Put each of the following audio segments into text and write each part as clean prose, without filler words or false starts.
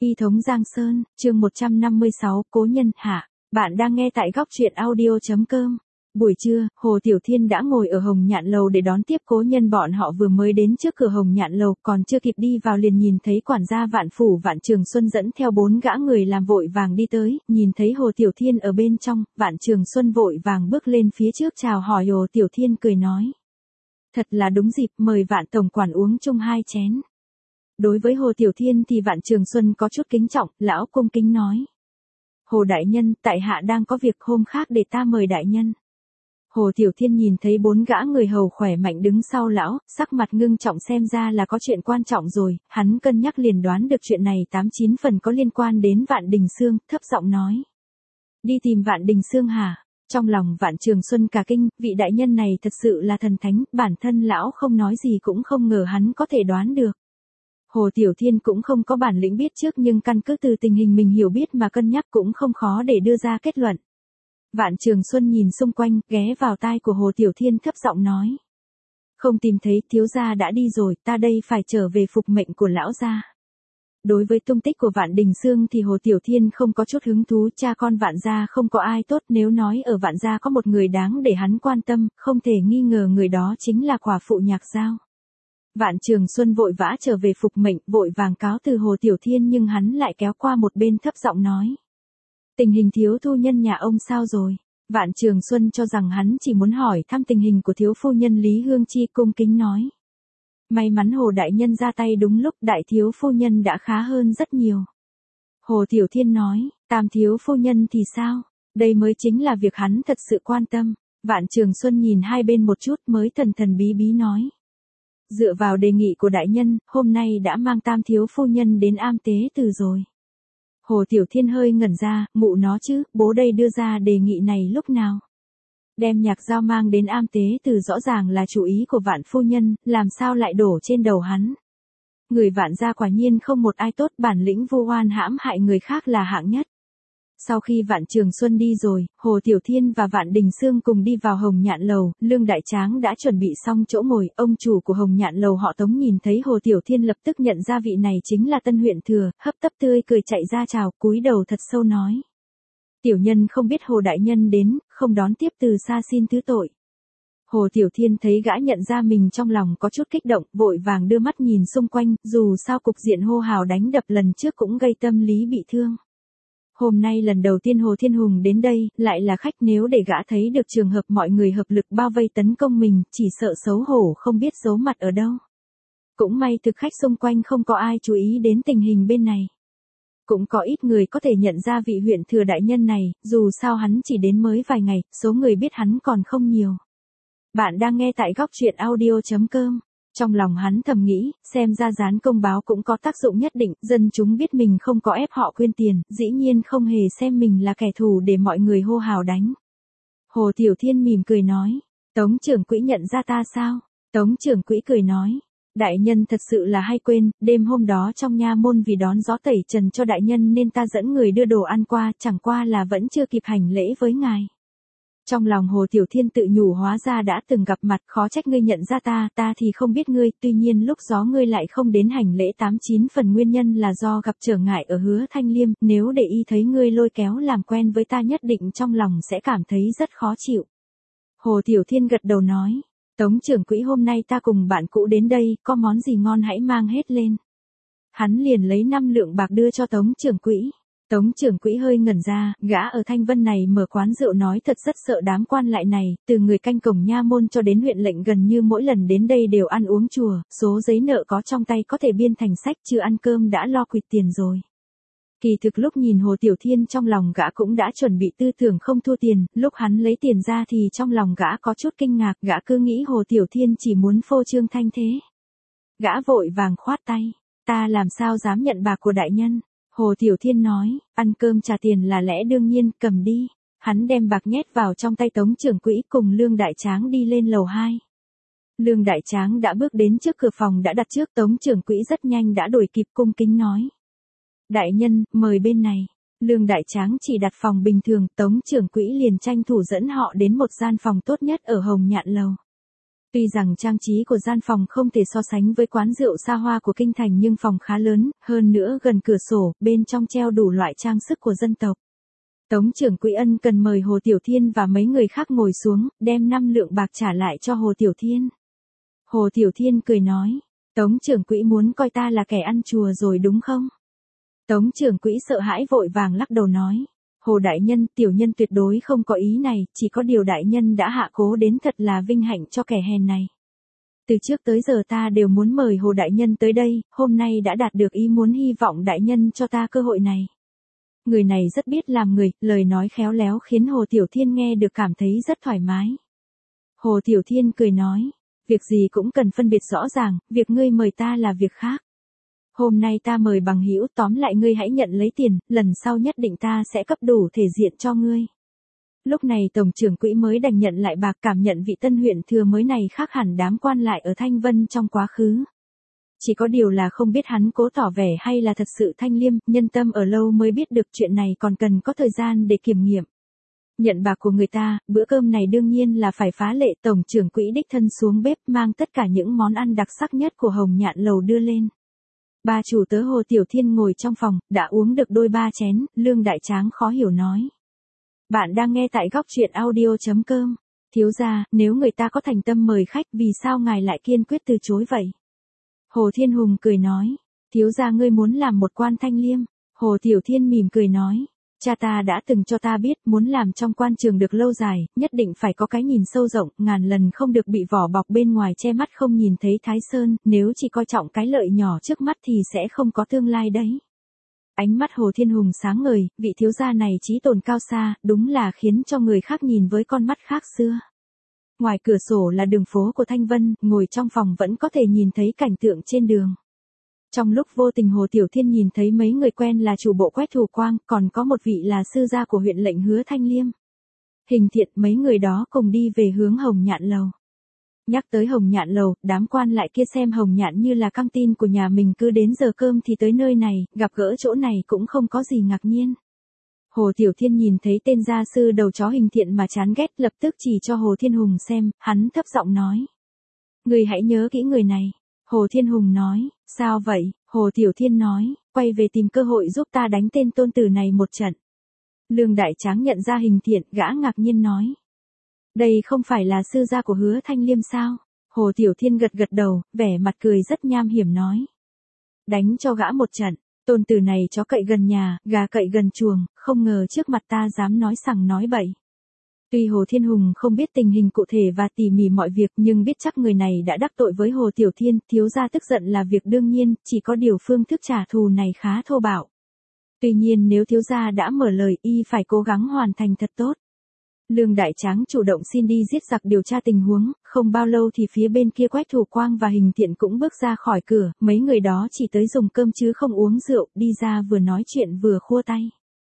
Y thống Giang Sơn, chương 156, Cố nhân hạ. Bạn đang nghe tại góc truyện audio.com. Buổi trưa, Hồ Tiểu Thiên đã ngồi ở Hồng Nhạn Lầu để đón tiếp cố nhân, bọn họ vừa mới đến trước cửa Hồng Nhạn Lầu, còn chưa kịp đi vào liền nhìn thấy quản gia Vạn Phủ Vạn Trường Xuân dẫn theo 4 gã người làm vội vàng đi tới, nhìn thấy Hồ Tiểu Thiên ở bên trong, Vạn Trường Xuân vội vàng bước lên phía trước chào hỏi. Hồ Tiểu Thiên cười nói: Thật là đúng dịp, mời Vạn tổng quản uống chung 2 chén. Đối với Hồ Tiểu Thiên thì Vạn Trường Xuân có chút kính trọng, lão cung kính nói: Hồ đại nhân, tại hạ đang có việc, hôm khác để ta mời đại nhân. Hồ Tiểu Thiên nhìn thấy 4 gã người hầu khỏe mạnh đứng sau lão, sắc mặt ngưng trọng, xem ra là có chuyện quan trọng rồi, hắn cân nhắc liền đoán được chuyện này 89 phần có liên quan đến Vạn Đình Xương, thấp giọng nói: Đi tìm Vạn Đình Xương hả? Trong lòng Vạn Trường Xuân cả kinh, vị đại nhân này thật sự là thần thánh, bản thân lão không nói gì cũng không ngờ hắn có thể đoán được. Hồ Tiểu Thiên cũng không có bản lĩnh biết trước, nhưng căn cứ từ tình hình mình hiểu biết mà cân nhắc cũng không khó để đưa ra kết luận. Vạn Trường Xuân nhìn xung quanh, ghé vào tai của Hồ Tiểu Thiên thấp giọng nói: Không tìm thấy, thiếu gia đã đi rồi, ta đây phải trở về phục mệnh của lão gia. Đối với tung tích của Vạn Đình Xương thì Hồ Tiểu Thiên không có chút hứng thú, cha con Vạn gia không có ai tốt, nếu nói ở Vạn gia có một người đáng để hắn quan tâm, không thể nghi ngờ người đó chính là quả phụ Nhạc Giao. Vạn Trường Xuân vội vã trở về phục mệnh, vội vàng cáo từ Hồ Tiểu Thiên, nhưng hắn lại kéo qua một bên thấp giọng nói: Tình hình thiếu phu nhân nhà ông sao rồi? Vạn Trường Xuân cho rằng hắn chỉ muốn hỏi thăm tình hình của thiếu phu nhân Lý Hương Chi, cung kính nói: May mắn Hồ đại nhân ra tay đúng lúc, đại thiếu phu nhân đã khá hơn rất nhiều. Hồ Tiểu Thiên nói: Tam thiếu phu nhân thì sao? Đây mới chính là việc hắn thật sự quan tâm. Vạn Trường Xuân nhìn hai bên một chút mới thần thần bí bí nói: Dựa vào đề nghị của đại nhân, hôm nay đã mang Tam thiếu phu nhân đến am tế từ rồi. Hồ Tiểu Thiên hơi ngẩn ra, mụ nó chứ, bố đây đưa ra đề nghị này lúc nào? Đem Nhạc Giao mang đến am tế từ rõ ràng là chủ ý của Vạn phu nhân, làm sao lại đổ trên đầu hắn? Người Vạn gia quả nhiên không một ai tốt, bản lĩnh vu oan hãm hại người khác là hạng nhất. Sau khi Vạn Trường Xuân đi rồi, Hồ Tiểu Thiên và Vạn Đình Xương cùng đi vào Hồng Nhạn Lầu, Lương Đại Tráng đã chuẩn bị xong chỗ ngồi, ông chủ của Hồng Nhạn Lầu họ Tống nhìn thấy Hồ Tiểu Thiên lập tức nhận ra vị này chính là Tân huyện thừa, hấp tấp tươi cười chạy ra chào, cúi đầu thật sâu nói: Tiểu nhân không biết Hồ đại nhân đến, không đón tiếp, từ xa xin thứ tội. Hồ Tiểu Thiên thấy gã nhận ra mình trong lòng có chút kích động, vội vàng đưa mắt nhìn xung quanh, dù sao cục diện hô hào đánh đập lần trước cũng gây tâm lý bị thương. Hôm nay lần đầu tiên Hồ Thiên Hùng đến đây, lại là khách, nếu để gã thấy được trường hợp mọi người hợp lực bao vây tấn công mình, chỉ sợ xấu hổ không biết giấu mặt ở đâu. Cũng may thực khách xung quanh không có ai chú ý đến tình hình bên này. Cũng có ít người có thể nhận ra vị huyện thừa đại nhân này, dù sao hắn chỉ đến mới vài ngày, số người biết hắn còn không nhiều. Bạn đang nghe tại góc truyện audio.com. Trong lòng hắn thầm nghĩ, xem ra dán công báo cũng có tác dụng nhất định, dân chúng biết mình không có ép họ quyên tiền, dĩ nhiên không hề xem mình là kẻ thù để mọi người hô hào đánh. Hồ Tiểu Thiên mỉm cười nói: Tống trưởng quỹ nhận ra ta sao? Tống trưởng quỹ cười nói: Đại nhân thật sự là hay quên, đêm hôm đó trong nha môn vì đón gió tẩy trần cho đại nhân nên ta dẫn người đưa đồ ăn qua, chẳng qua là vẫn chưa kịp hành lễ với ngài. Trong lòng Hồ Tiểu Thiên tự nhủ, hóa ra đã từng gặp mặt, khó trách ngươi nhận ra ta thì không biết ngươi, tuy nhiên lúc gió ngươi lại không đến hành lễ 89 phần nguyên nhân là do gặp trở ngại ở Hứa Thanh Liêm, nếu để y thấy ngươi lôi kéo làm quen với ta nhất định trong lòng sẽ cảm thấy rất khó chịu. Hồ Tiểu Thiên gật đầu nói: Tống trưởng quỹ, hôm nay ta cùng bạn cũ đến đây, có món gì ngon hãy mang hết lên. Hắn liền lấy 5 lượng bạc đưa cho Tống trưởng quỹ. Tống trưởng quỹ hơi ngẩn ra, gã ở Thanh Vân này mở quán rượu nói thật rất sợ đám quan lại này, từ người canh cổng nha môn cho đến huyện lệnh gần như mỗi lần đến đây đều ăn uống chùa, số giấy nợ có trong tay có thể biên thành sách, chưa ăn cơm đã lo quỵt tiền rồi. Kỳ thực lúc nhìn Hồ Tiểu Thiên trong lòng gã cũng đã chuẩn bị tư tưởng không thua tiền, lúc hắn lấy tiền ra thì trong lòng gã có chút kinh ngạc, gã cứ nghĩ Hồ Tiểu Thiên chỉ muốn phô trương thanh thế. Gã vội vàng khoát tay: Ta làm sao dám nhận bạc của đại nhân? Hồ Tiểu Thiên nói: Ăn cơm trả tiền là lẽ đương nhiên, cầm đi. Hắn đem bạc nhét vào trong tay Tống trưởng quỹ, cùng Lương Đại Tráng đi lên lầu 2. Lương Đại Tráng đã bước đến trước cửa phòng đã đặt trước, Tống trưởng quỹ rất nhanh đã đuổi kịp, cung kính nói: Đại nhân, mời bên này. Lương Đại Tráng chỉ đặt phòng bình thường, Tống trưởng quỹ liền tranh thủ dẫn họ đến một gian phòng tốt nhất ở Hồng Nhạn Lầu. Tuy rằng trang trí của gian phòng không thể so sánh với quán rượu xa hoa của kinh thành nhưng phòng khá lớn, hơn nữa gần cửa sổ, bên trong treo đủ loại trang sức của dân tộc. Tống trưởng quỹ ân cần mời Hồ Tiểu Thiên và mấy người khác ngồi xuống, đem 5 lượng bạc trả lại cho Hồ Tiểu Thiên. Hồ Tiểu Thiên cười nói, Tống trưởng quỹ muốn coi ta là kẻ ăn chùa rồi đúng không? Tống trưởng quỹ sợ hãi vội vàng lắc đầu nói, Hồ đại nhân, tiểu nhân tuyệt đối không có ý này, chỉ có điều đại nhân đã hạ cố đến thật là vinh hạnh cho kẻ hèn này. Từ trước tới giờ ta đều muốn mời Hồ đại nhân tới đây, hôm nay đã đạt được ý muốn, hy vọng đại nhân cho ta cơ hội này. Người này rất biết làm người, lời nói khéo léo khiến Hồ Tiểu Thiên nghe được cảm thấy rất thoải mái. Hồ Tiểu Thiên cười nói, việc gì cũng cần phân biệt rõ ràng, việc ngươi mời ta là việc khác. Hôm nay ta mời bằng hữu, tóm lại ngươi hãy nhận lấy tiền, lần sau nhất định ta sẽ cấp đủ thể diện cho ngươi. Lúc này tổng trưởng quỹ mới đành nhận lại bạc, cảm nhận vị tân huyện thừa mới này khác hẳn đám quan lại ở Thanh Vân trong quá khứ. Chỉ có điều là không biết hắn cố tỏ vẻ hay là thật sự thanh liêm, nhân tâm ở lâu mới biết được chuyện này còn cần có thời gian để kiểm nghiệm. Nhận bạc của người ta, bữa cơm này đương nhiên là phải phá lệ, tổng trưởng quỹ đích thân xuống bếp mang tất cả những món ăn đặc sắc nhất của Hồng Nhạn Lầu đưa lên. Ba chủ tớ Hồ Tiểu Thiên ngồi trong phòng, đã uống được đôi ba chén, Lương Đại Tráng khó hiểu nói. Bạn đang nghe tại góc truyện audio.com. Thiếu gia, nếu người ta có thành tâm mời khách, vì sao ngài lại kiên quyết từ chối vậy? Hồ Thiên Hùng cười nói, thiếu gia ngươi muốn làm một quan thanh liêm. Hồ Tiểu Thiên mỉm cười nói, cha ta đã từng cho ta biết, muốn làm trong quan trường được lâu dài, nhất định phải có cái nhìn sâu rộng, ngàn lần không được bị vỏ bọc bên ngoài che mắt không nhìn thấy Thái Sơn, nếu chỉ coi trọng cái lợi nhỏ trước mắt thì sẽ không có tương lai đấy. Ánh mắt Hồ Thiên Hùng sáng ngời, vị thiếu gia này trí tồn cao xa, đúng là khiến cho người khác nhìn với con mắt khác xưa. Ngoài cửa sổ là đường phố của Thanh Vân, ngồi trong phòng vẫn có thể nhìn thấy cảnh tượng trên đường. Trong lúc vô tình Hồ Tiểu Thiên nhìn thấy mấy người quen là chủ bộ Quách Thủ Quang, còn có một vị là sư gia của huyện lệnh Hứa Thanh Liêm. Hình Thiện, mấy người đó cùng đi về hướng Hồng Nhạn Lầu. Nhắc tới Hồng Nhạn Lầu, đám quan lại kia xem Hồng Nhạn như là căng tin của nhà mình, cứ đến giờ cơm thì tới nơi này, gặp gỡ chỗ này cũng không có gì ngạc nhiên. Hồ Tiểu Thiên nhìn thấy tên gia sư đầu chó Hình Thiện mà chán ghét, lập tức chỉ cho Hồ Thiên Hùng xem, hắn thấp giọng nói. Người hãy nhớ kỹ người này. Hồ Thiên Hùng nói, sao vậy? Hồ Tiểu Thiên nói, quay về tìm cơ hội giúp ta đánh tên tôn tử này một trận. Lương Đại Tráng nhận ra Hình Thiện, gã ngạc nhiên nói. Đây không phải là sư gia của Hứa Thanh Liêm sao? Hồ Tiểu Thiên gật gật đầu, vẻ mặt cười rất nham hiểm nói. Đánh cho gã một trận, tôn tử này chó cậy gần nhà, gà cậy gần chuồng, không ngờ trước mặt ta dám nói sằng nói bậy. Tuy Hồ Thiên Hùng không biết tình hình cụ thể và tỉ mỉ mọi việc nhưng biết chắc người này đã đắc tội với Hồ Tiểu Thiên, thiếu gia tức giận là việc đương nhiên, chỉ có điều phương thức trả thù này khá thô bạo. Tuy nhiên nếu thiếu gia đã mở lời, y phải cố gắng hoàn thành thật tốt. Lương Đại Tráng chủ động xin đi giết giặc điều tra tình huống, không bao lâu thì phía bên kia Quách Thủ Quang và Hình Thiện cũng bước ra khỏi cửa, mấy người đó chỉ tới dùng cơm chứ không uống rượu, đi ra vừa nói chuyện vừa khua tay.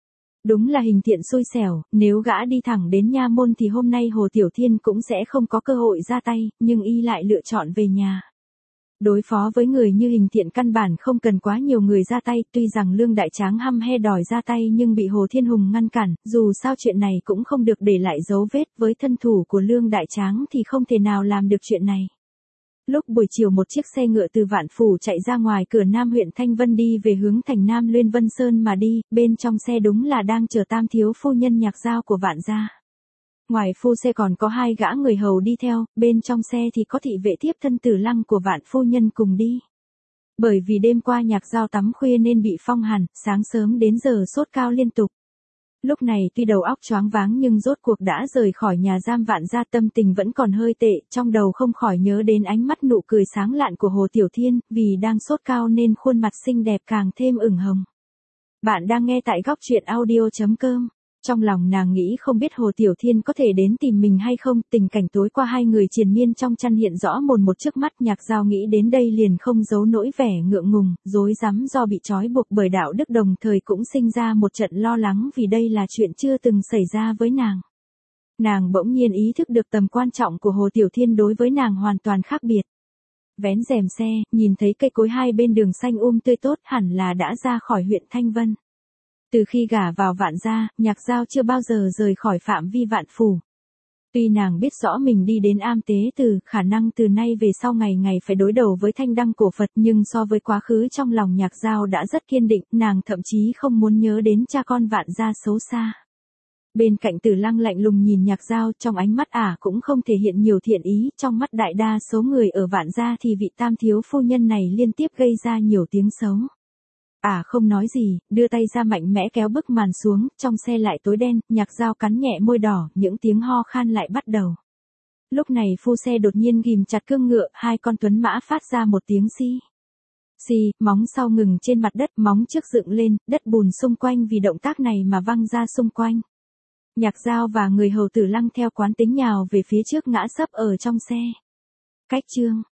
Đúng là Hình Thiện xui xẻo, nếu gã đi thẳng đến nha môn thì hôm nay Hồ Tiểu Thiên cũng sẽ không có cơ hội ra tay, nhưng y lại lựa chọn về nhà. Đối phó với người như Hình Thiện căn bản không cần quá nhiều người ra tay, tuy rằng Lương Đại Tráng hăm he đòi ra tay nhưng bị Hồ Thiên Hùng ngăn cản, dù sao chuyện này cũng không được để lại dấu vết, với thân thủ của Lương Đại Tráng thì không thể nào làm được chuyện này. Lúc buổi chiều một chiếc xe ngựa từ Vạn Phủ chạy ra ngoài cửa Nam huyện Thanh Vân đi về hướng thành Nam Luyên Vân Sơn mà đi, bên trong xe đúng là đang chờ tam thiếu phu nhân Nhạc Giao của Vạn gia. Ngoài phu xe còn có 2 gã người hầu đi theo, bên trong xe thì có thị vệ thiếp thân Tử Lăng của Vạn phu nhân cùng đi. Bởi vì đêm qua Nhạc Giao tắm khuya nên bị phong hàn, sáng sớm đến giờ sốt cao liên tục. Lúc này tuy đầu óc choáng váng nhưng rốt cuộc đã rời khỏi nhà giam Vạn gia, tâm tình vẫn còn hơi tệ, trong đầu không khỏi nhớ đến ánh mắt nụ cười sáng lạn của Hồ Tiểu Thiên, vì đang sốt cao nên khuôn mặt xinh đẹp càng thêm ửng hồng. Bạn đang nghe tại góc truyện audio.com. Trong lòng nàng nghĩ không biết Hồ Tiểu Thiên có thể đến tìm mình hay không, tình cảnh tối qua 2 người triền miên trong chăn hiện rõ mồn một trước mắt. Nhạc Giao nghĩ đến đây liền không giấu nỗi vẻ ngượng ngùng, rối rắm do bị trói buộc bởi đạo đức, đồng thời cũng sinh ra một trận lo lắng vì đây là chuyện chưa từng xảy ra với nàng. Nàng bỗng nhiên ý thức được tầm quan trọng của Hồ Tiểu Thiên đối với nàng hoàn toàn khác biệt. Vén rèm xe, nhìn thấy cây cối hai bên đường xanh tươi tốt, hẳn là đã ra khỏi huyện Thanh Vân. Từ khi gả vào Vạn gia, Nhạc Giao chưa bao giờ rời khỏi phạm vi Vạn phủ. Tuy nàng biết rõ mình đi đến am tế từ, khả năng từ nay về sau ngày ngày phải đối đầu với thanh đăng cổ Phật, nhưng so với quá khứ trong lòng Nhạc Giao đã rất kiên định, nàng thậm chí không muốn nhớ đến cha con Vạn gia xấu xa. Bên cạnh Tử Lăng lạnh lùng nhìn Nhạc Giao, trong ánh mắt cũng không thể hiện nhiều thiện ý, trong mắt đại đa số người ở Vạn gia thì vị tam thiếu phu nhân này liên tiếp gây ra nhiều tiếng xấu. Không nói gì, đưa tay ra mạnh mẽ kéo bức màn xuống, trong xe lại tối đen, Nhạc Giao cắn nhẹ môi đỏ, những tiếng ho khan lại bắt đầu. Lúc này phu xe đột nhiên ghim chặt cương ngựa, hai con tuấn mã phát ra một tiếng xi. Xi, móng sau ngừng trên mặt đất, móng trước dựng lên, đất bùn xung quanh vì động tác này mà văng ra xung quanh. Nhạc Giao và người hầu Tử Lăng theo quán tính nhào về phía trước ngã sấp ở trong xe. Cách chương